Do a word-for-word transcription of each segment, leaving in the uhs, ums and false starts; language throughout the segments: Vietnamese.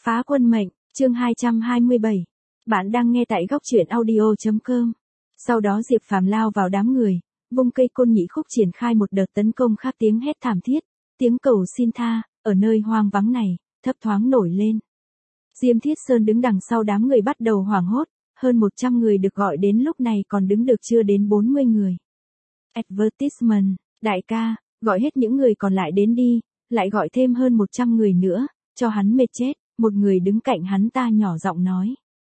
Phá quân mệnh, chương hai trăm hai mươi bảy. Bạn đang nghe tại góc truyện audio chấm com. Sau đó Diệp Phàm lao vào đám người, vung cây côn nhị khúc triển khai một đợt tấn công khác, tiếng hét thảm thiết, tiếng cầu xin tha, ở nơi hoang vắng này, thấp thoáng nổi lên. Diêm Thiết Sơn đứng đằng sau đám người bắt đầu hoảng hốt, hơn một trăm người được gọi đến lúc này còn đứng được chưa đến bốn mươi người. Advertisement, đại ca, gọi hết những người còn lại đến đi, lại gọi thêm hơn một trăm người nữa, cho hắn mệt chết, một người đứng cạnh hắn ta nhỏ giọng nói.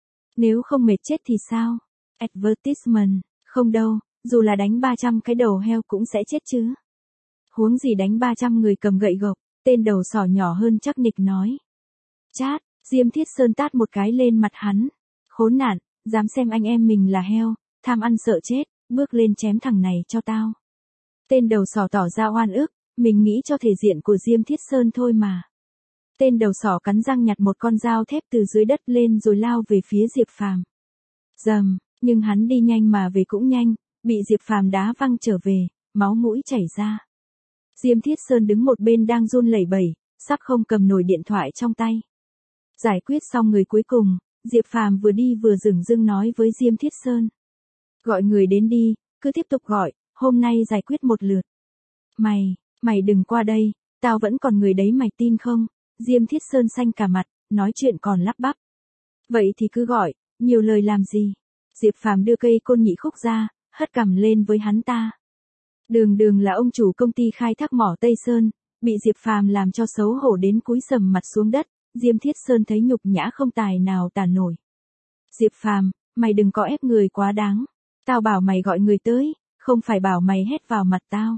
Nếu không mệt chết thì sao? Advertisement, không đâu, dù là đánh ba trăm cái đầu heo cũng sẽ chết chứ. Huống gì đánh ba trăm người cầm gậy gộc, tên đầu sỏ nhỏ hơn chắc nịch nói. Chát, Diêm Thiết Sơn tát một cái lên mặt hắn. Khốn nạn, dám xem anh em mình là heo, tham ăn sợ chết, bước lên chém thằng này cho tao. Tên đầu sỏ tỏ ra oan ức, mình nghĩ cho thể diện của Diêm Thiết Sơn thôi mà. Tên đầu sỏ cắn răng nhặt một con dao thép từ dưới đất lên rồi lao về phía Diệp Phàm. Dầm, nhưng hắn đi nhanh mà về cũng nhanh, bị Diệp Phàm đá văng trở về, máu mũi chảy ra. Diêm Thiết Sơn đứng một bên đang run lẩy bẩy, sắp không cầm nổi điện thoại trong tay. Giải quyết xong người cuối cùng, Diệp Phàm vừa đi vừa dửng dưng nói với Diêm Thiết Sơn. Gọi người đến đi, cứ tiếp tục gọi, hôm nay giải quyết một lượt. Mày, mày đừng qua đây, tao vẫn còn người đấy mày tin không? Diêm Thiết Sơn xanh cả mặt, nói chuyện còn lắp bắp. Vậy thì cứ gọi, nhiều lời làm gì? Diệp Phàm đưa cây côn nhị khúc ra, hất cằm lên với hắn ta. Đường Đường là ông chủ công ty khai thác mỏ Tây Sơn, bị Diệp Phàm làm cho xấu hổ đến cúi sầm mặt xuống đất, Diêm Thiết Sơn thấy nhục nhã không tài nào tả nổi. Diệp Phàm, mày đừng có ép người quá đáng. Tao bảo mày gọi người tới, không phải bảo mày hét vào mặt tao.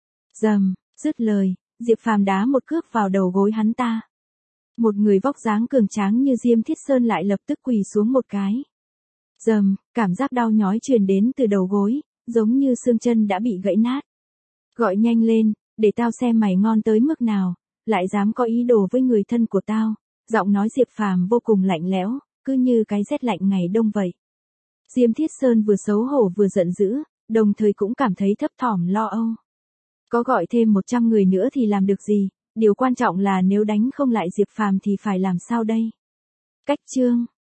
Dầm, dứt lời, Diệp Phàm đá một cước vào đầu gối hắn ta. Một người vóc dáng cường tráng như Diêm Thiết Sơn lại lập tức quỳ xuống một cái. Dầm, cảm giác đau nhói truyền đến từ đầu gối, giống như xương chân đã bị gãy nát. Gọi nhanh lên, để tao xem mày ngon tới mức nào, lại dám có ý đồ với người thân của tao. Giọng nói Diệp Phàm vô cùng lạnh lẽo, cứ như cái rét lạnh ngày đông vậy. Diêm Thiết Sơn vừa xấu hổ vừa giận dữ, đồng thời cũng cảm thấy thấp thỏm lo âu. Có gọi thêm một trăm người nữa thì làm được gì, điều quan trọng là nếu đánh không lại Diệp Phàm thì phải làm sao đây? Cách chương